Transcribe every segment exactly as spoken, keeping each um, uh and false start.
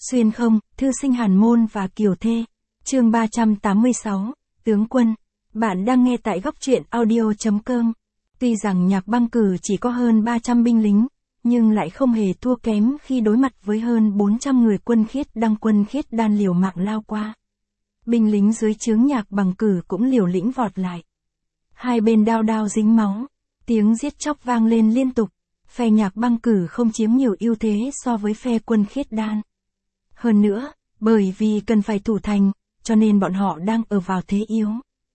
Xuyên không, thư sinh Hàn Môn và Kiều Thê. Chương ba trăm tám mươi sáu, Tướng quân. Bạn đang nghe tại góc truyện audio chấm com. Tuy rằng Nhạc Băng Cử chỉ có hơn ba trăm binh lính, nhưng lại không hề thua kém khi đối mặt với hơn bốn trăm người quân Khiết Đăng quân Khiết Đan liều mạng lao qua. Binh lính dưới trướng Nhạc Băng Cử cũng liều lĩnh vọt lại. Hai bên đao đao dính máu, tiếng giết chóc vang lên liên tục. Phe Nhạc Băng Cử không chiếm nhiều ưu thế so với phe quân Khiết Đan. Hơn nữa, bởi vì cần phải thủ thành, cho nên bọn họ đang ở vào thế yếu.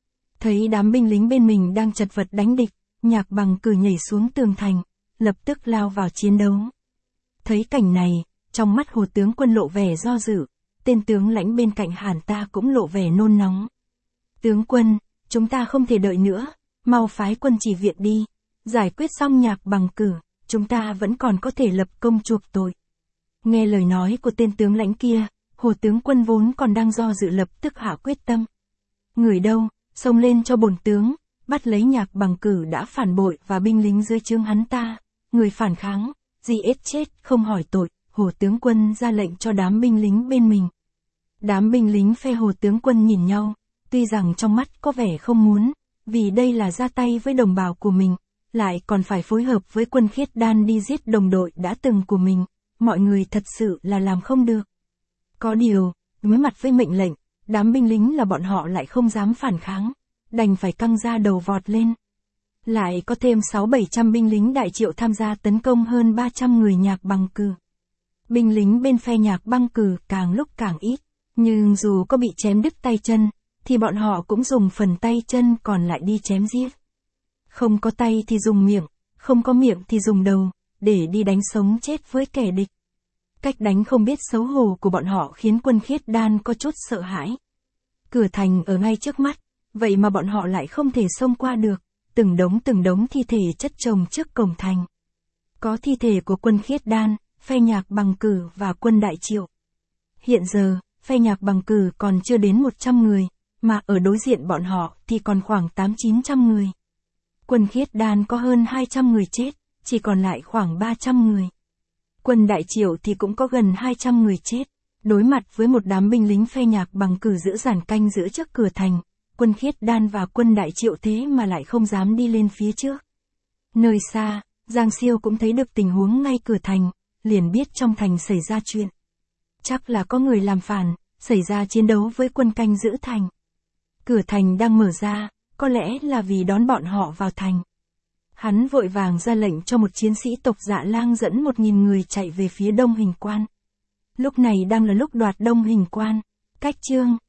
Thấy đám binh lính bên mình đang chật vật đánh địch, Nhạc Băng Cử nhảy xuống tường thành, lập tức lao vào chiến đấu. Thấy cảnh này, trong mắt Hồ tướng quân lộ vẻ do dự, tên tướng lãnh bên cạnh Hàn ta cũng lộ vẻ nôn nóng. Tướng quân, chúng ta không thể đợi nữa, mau phái quân chỉ viện đi, giải quyết xong Nhạc Băng Cử, chúng ta vẫn còn có thể lập công chuộc tội. Nghe lời nói của tên tướng lãnh kia, Hồ tướng quân vốn còn đang do dự lập tức hạ quyết tâm. Người đâu, xông lên cho bổn tướng, bắt lấy Nhạc Băng Cử đã phản bội và binh lính dưới trướng hắn ta, người phản kháng, gì ết chết, không hỏi tội. Hồ tướng quân ra lệnh cho đám binh lính bên mình. Đám binh lính phe Hồ tướng quân nhìn nhau, tuy rằng trong mắt có vẻ không muốn, vì đây là ra tay với đồng bào của mình, lại còn phải phối hợp với quân Khiết Đan đi giết đồng đội đã từng của mình, mọi người thật sự là làm không được. Có điều, đối mặt với mệnh lệnh, đám binh lính là bọn họ lại không dám phản kháng, đành phải căng ra đầu vọt lên. Lại có thêm sáu bảy trăm binh lính Đại Triệu tham gia tấn công hơn ba trăm người Nhạc Băng Cử. Binh lính bên phe Nhạc Băng Cử càng lúc càng ít, nhưng dù có bị chém đứt tay chân, thì bọn họ cũng dùng phần tay chân còn lại đi chém giết. Không có tay thì dùng miệng, không có miệng thì dùng đầu, để đi đánh sống chết với kẻ địch. Cách đánh không biết xấu hổ của bọn họ khiến quân Khiết Đan có chút sợ hãi. Cửa thành ở ngay trước mắt, vậy mà bọn họ lại không thể xông qua được, từng đống từng đống thi thể chất chồng trước cổng thành. Có thi thể của quân Khiết Đan, phe Nhạc Băng Cử và quân Đại Triệu. Hiện giờ, phe Nhạc Băng Cử còn chưa đến một trăm người, mà ở đối diện bọn họ thì còn khoảng tám chín trăm người. Quân Khiết Đan có hơn hai trăm người chết, chỉ còn lại khoảng ba trăm người. Quân Đại Triệu thì cũng có gần hai trăm người chết. Đối mặt với một đám binh lính phe Nhạc Băng Cử giữ giàn canh giữ trước cửa thành, quân Khiết Đan và quân Đại Triệu thế mà lại không dám đi lên phía trước. Nơi xa, Giang Siêu cũng thấy được tình huống ngay cửa thành, liền biết trong thành xảy ra chuyện. Chắc là có người làm phản, xảy ra chiến đấu với quân canh giữ thành. Cửa thành đang mở ra, có lẽ là vì đón bọn họ vào thành. Hắn vội vàng ra lệnh cho một chiến sĩ tộc Dạ Lang dẫn một nghìn người chạy về phía Đông Hình Quan. Lúc này đang là lúc đoạt Đông Hình Quan. Cách chương